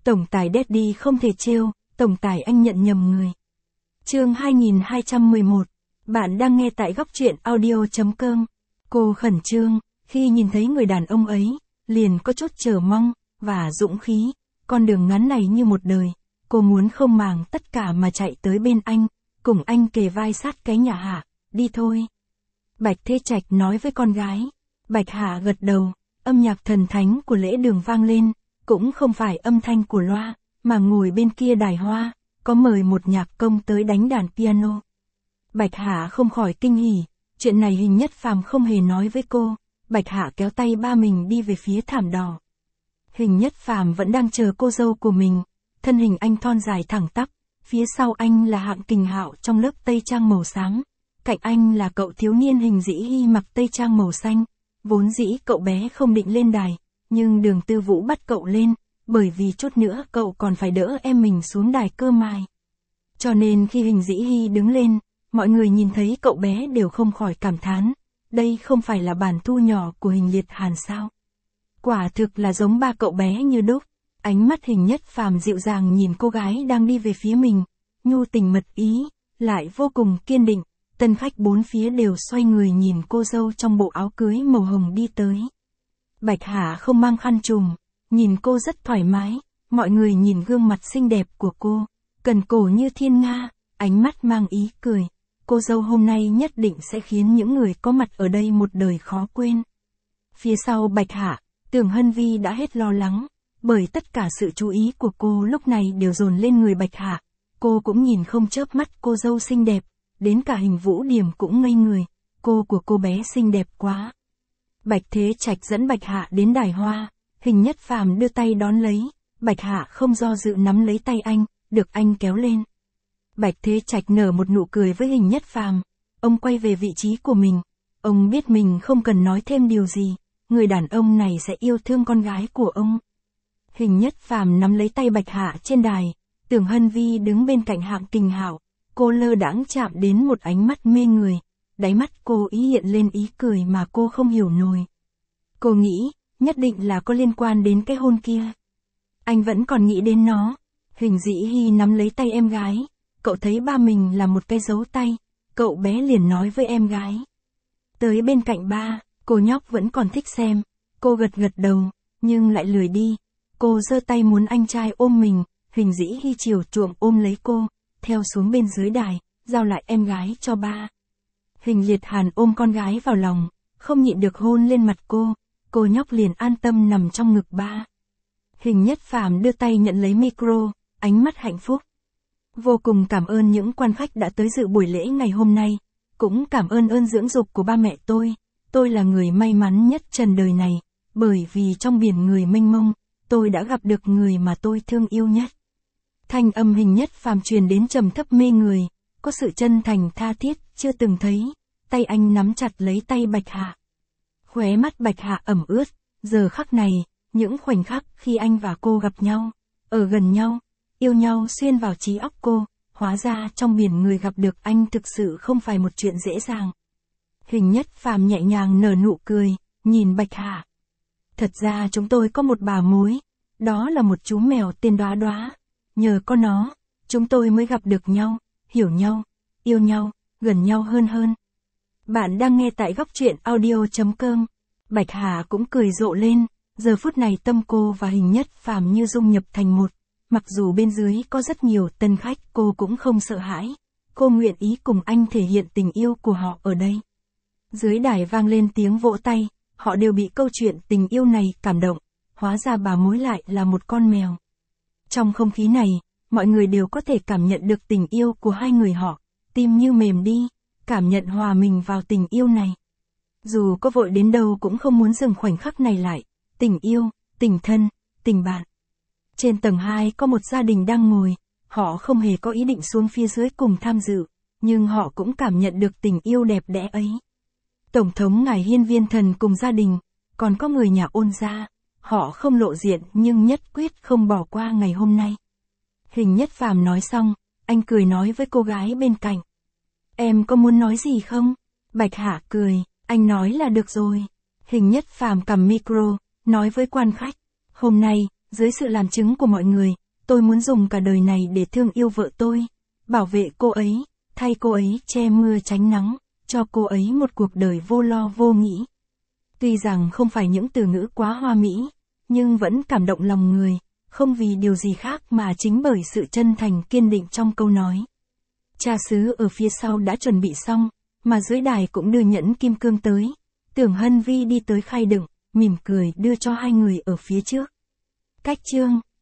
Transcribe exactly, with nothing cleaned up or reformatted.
Tổng tài Daddy không thể trêu, tổng tài anh nhận nhầm người. Chương hai nghìn hai trăm mười một. Bạn đang nghe tại góc truyện audio chấm com. Cô khẩn trương, khi nhìn thấy người đàn ông ấy, liền có chút chờ mong, và dũng khí. Con đường ngắn này như một đời, cô muốn không màng tất cả mà chạy tới bên anh, cùng anh kề vai sát cái nhà Hạ, đi thôi. Bạch Thế Trạch nói với con gái. Bạch Hạ gật đầu, âm nhạc thần thánh của lễ đường vang lên, cũng không phải âm thanh của loa, mà ngồi bên kia đài hoa, có mời một nhạc công tới đánh đàn piano. Bạch Hạ không khỏi kinh hỉ, chuyện này Hình Nhất Phàm không hề nói với cô. Bạch Hạ kéo tay ba mình đi về phía thảm đỏ. Hình Nhất Phàm vẫn đang chờ cô dâu của mình, thân hình anh thon dài thẳng tắp, phía sau anh là Hạng Kình Hạo trong lớp tây trang màu xám, cạnh anh là cậu thiếu niên Hình Dĩ Hi mặc tây trang màu xanh. Vốn dĩ cậu bé không định lên đài, nhưng Đường Tư Vũ bắt cậu lên, bởi vì chút nữa cậu còn phải đỡ em mình xuống đài cơ mài. Cho nên khi Hình Dĩ Hi đứng lên, mọi người nhìn thấy cậu bé đều không khỏi cảm thán, đây không phải là bản thu nhỏ của Hình Liệt Hàn sao? Quả thực là giống ba cậu bé như đúc. Ánh mắt Hình Nhất Phàm dịu dàng nhìn cô gái đang đi về phía mình, nhu tình mật ý, lại vô cùng kiên định. Tân khách bốn phía đều xoay người nhìn cô dâu trong bộ áo cưới màu hồng đi tới. Bạch Hạ không mang khăn trùm, nhìn cô rất thoải mái, mọi người nhìn gương mặt xinh đẹp của cô, cần cổ như thiên nga, ánh mắt mang ý cười. Cô dâu hôm nay nhất định sẽ khiến những người có mặt ở đây một đời khó quên. Phía sau Bạch Hạ, Tưởng Hân Vi đã hết lo lắng, bởi tất cả sự chú ý của cô lúc này đều dồn lên người Bạch Hạ. Cô cũng nhìn không chớp mắt cô dâu xinh đẹp. Đến cả Hình Vũ Điểm cũng ngây người, cô của cô bé xinh đẹp quá. Bạch Thế Trạch dẫn Bạch Hạ đến đài hoa, Hình Nhất Phàm đưa tay đón lấy, Bạch Hạ không do dự nắm lấy tay anh, được anh kéo lên. Bạch Thế Trạch nở một nụ cười với Hình Nhất Phàm, ông quay về vị trí của mình, ông biết mình không cần nói thêm điều gì, người đàn ông này sẽ yêu thương con gái của ông. Hình Nhất Phàm nắm lấy tay Bạch Hạ trên đài, Tưởng Hân Vi đứng bên cạnh Hạng Kình Hạo. Cô lơ đãng chạm đến một ánh mắt mê người, đáy mắt cô ý hiện lên ý cười mà cô không hiểu nổi. Cô nghĩ, nhất định là có liên quan đến cái hôn kia. Anh vẫn còn nghĩ đến nó. Hình Dĩ Hi nắm lấy tay em gái, cậu thấy ba mình là một cái dấu tay, cậu bé liền nói với em gái. Tới bên cạnh ba, cô nhóc vẫn còn thích xem, cô gật gật đầu, nhưng lại lười đi. Cô giơ tay muốn anh trai ôm mình, Hình Dĩ Hi chiều chuộng ôm lấy cô. Theo xuống bên dưới đài, giao lại em gái cho ba. Hình Liệt Hàn ôm con gái vào lòng, không nhịn được hôn lên mặt cô, cô nhóc liền an tâm nằm trong ngực ba. Hình Nhất Phàm đưa tay nhận lấy micro, ánh mắt hạnh phúc. Vô cùng cảm ơn những quan khách đã tới dự buổi lễ ngày hôm nay, cũng cảm ơn ơn dưỡng dục của ba mẹ tôi, tôi là người may mắn nhất trần đời này, bởi vì trong biển người mênh mông, tôi đã gặp được người mà tôi thương yêu nhất. Thanh âm Hình Nhất Phàm truyền đến trầm thấp mê người, có sự chân thành tha thiết chưa từng thấy, tay anh nắm chặt lấy tay Bạch Hạ. Khóe mắt Bạch Hạ ẩm ướt, giờ khắc này, những khoảnh khắc khi anh và cô gặp nhau, ở gần nhau, yêu nhau xuyên vào trí óc cô, hóa ra trong biển người gặp được anh thực sự không phải một chuyện dễ dàng. Hình Nhất Phàm nhẹ nhàng nở nụ cười, nhìn Bạch Hạ. Thật ra chúng tôi có một bà mối, đó là một chú mèo tên Đóa Đóa. Nhờ có nó, chúng tôi mới gặp được nhau, hiểu nhau, yêu nhau, gần nhau hơn hơn. Bạn đang nghe tại góc truyện audio chấm com. Bạch Hà cũng cười rộ lên, giờ phút này tâm cô và Hình Nhất Phàm như dung nhập thành một. Mặc dù bên dưới có rất nhiều tân khách, cô cũng không sợ hãi. Cô nguyện ý cùng anh thể hiện tình yêu của họ ở đây. Dưới đài vang lên tiếng vỗ tay, họ đều bị câu chuyện tình yêu này cảm động. Hóa ra bà mối lại là một con mèo. Trong không khí này, mọi người đều có thể cảm nhận được tình yêu của hai người họ, tim như mềm đi, cảm nhận hòa mình vào tình yêu này. Dù có vội đến đâu cũng không muốn dừng khoảnh khắc này lại, tình yêu, tình thân, tình bạn. Trên tầng hai có một gia đình đang ngồi, họ không hề có ý định xuống phía dưới cùng tham dự, nhưng họ cũng cảm nhận được tình yêu đẹp đẽ ấy. Tổng thống ngài Hiên Viên Thần cùng gia đình, còn có người nhà Ôn gia. Họ không lộ diện nhưng nhất quyết không bỏ qua ngày hôm nay. Hình Nhất Phàm nói xong, anh cười nói với cô gái bên cạnh. Em có muốn nói gì không? Bạch Hạ cười, anh nói là được rồi. Hình Nhất Phàm cầm micro, nói với quan khách. Hôm nay, Dưới sự làm chứng của mọi người, tôi muốn dùng cả đời này để thương yêu vợ tôi, bảo vệ cô ấy, thay cô ấy che mưa tránh nắng, cho cô ấy một cuộc đời vô lo vô nghĩ. Tuy rằng không phải những từ ngữ quá hoa mỹ, nhưng vẫn cảm động lòng người, không vì điều gì khác mà chính bởi sự chân thành kiên định trong câu nói. Cha xứ ở phía sau đã chuẩn bị xong, mà dưới đài cũng đưa nhẫn kim cương tới. Tưởng Hân Vi đi tới khay đựng, mỉm cười đưa cho hai người ở phía trước. Cách chương